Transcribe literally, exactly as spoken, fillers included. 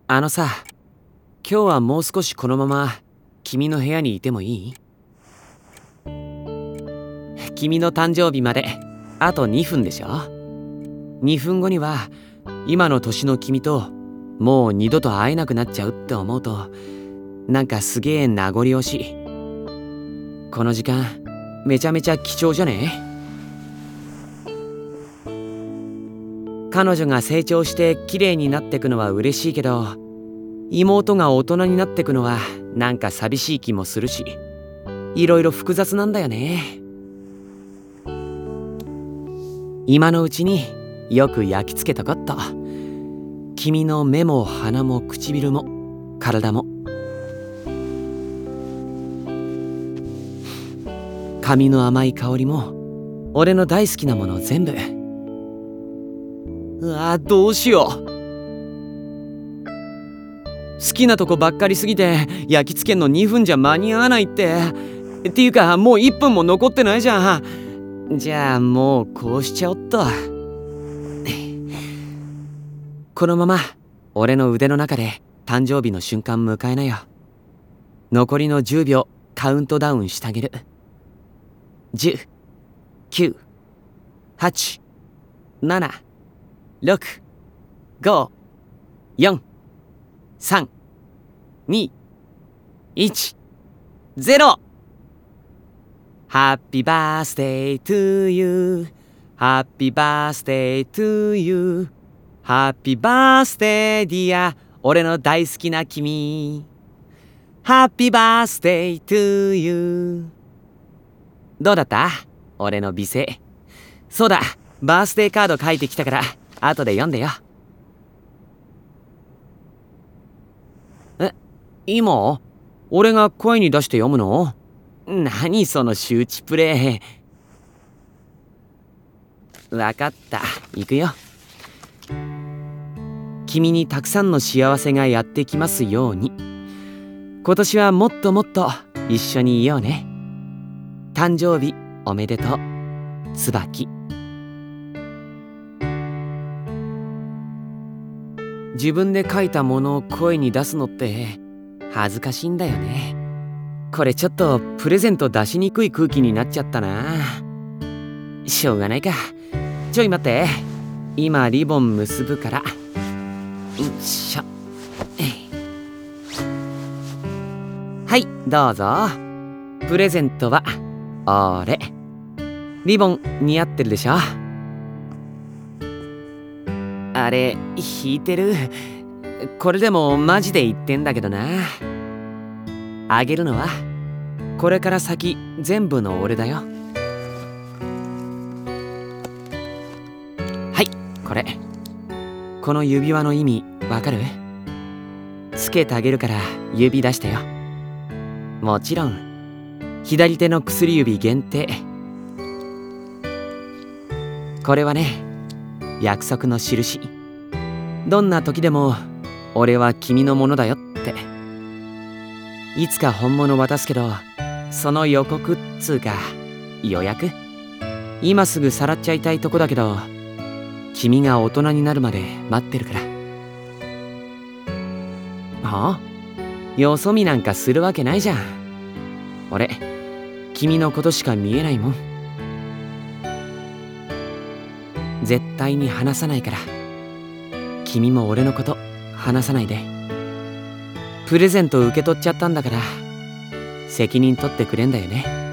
あのさ、今日はもう少しこのまま君の部屋にいてもいい？君の誕生日まであとにふんでしょ。にふんごには今の年の君ともう二度と会えなくなっちゃうって思うと、なんかすげえ名残惜しい。この時間めちゃめちゃ貴重じゃね？彼女が成長して綺麗になってくのは嬉しいけど、妹が大人になってくのはなんか寂しい気もするし、いろいろ複雑なんだよね。今のうちによく焼き付けとこっと。君の目も鼻も唇も体も。髪の甘い香りも俺の大好きなもの全部。うわ、どうしよう。好きなとこばっかりすぎて焼き付けんのにふんじゃ間に合わないって。っていうかもういっぷんも残ってないじゃん。じゃあもうこうしちゃおっと。このまま俺の腕の中で誕生日の瞬間迎えなよ。残りのじゅうびょうカウントダウンしてあげる。じゅう、きゅう、はち、なな、ろく、ご、よん、さん、に、いち、ゼロ。Happy birthday to you. Happy birthday to you. Happy birthday dear. 俺の大好きな君。Happy birthday to you. どうだった？俺の美声。そうだ、バースデーカード書いてきたから後で読んでよ。え、今？俺が声に出して読むの？何その周知プレイ。わかった、行くよ。君にたくさんの幸せがやってきますように。今年はもっともっと一緒にいようね。誕生日おめでとう、椿。自分で書いたものを声に出すのって恥ずかしいんだよね。これちょっとプレゼント出しにくい空気になっちゃったな。しょうがないか。ちょい待って、今リボン結ぶから。よいしょ。はい、どうぞ。プレゼントは俺。リボン似合ってるでしょ。あれ引いてる。これでもマジで言ってんだけどな。あげるのはこれから先全部の俺だよ。はい、これ。この指輪の意味わかる？つけてあげるから指出してよ。もちろん左手の薬指限定。これはね、約束の印。どんな時でも俺は君のものだよって。いつか本物渡すけど、その予告っつうか予約、今すぐさらっちゃいたいとこだけど、君が大人になるまで待ってるから。はあ？よそ見なんかするわけないじゃん。俺君のことしか見えないもん。絶対に話さないから、君も俺のこと話さないで。プレゼント受け取っちゃったんだから責任取ってくれんだよね。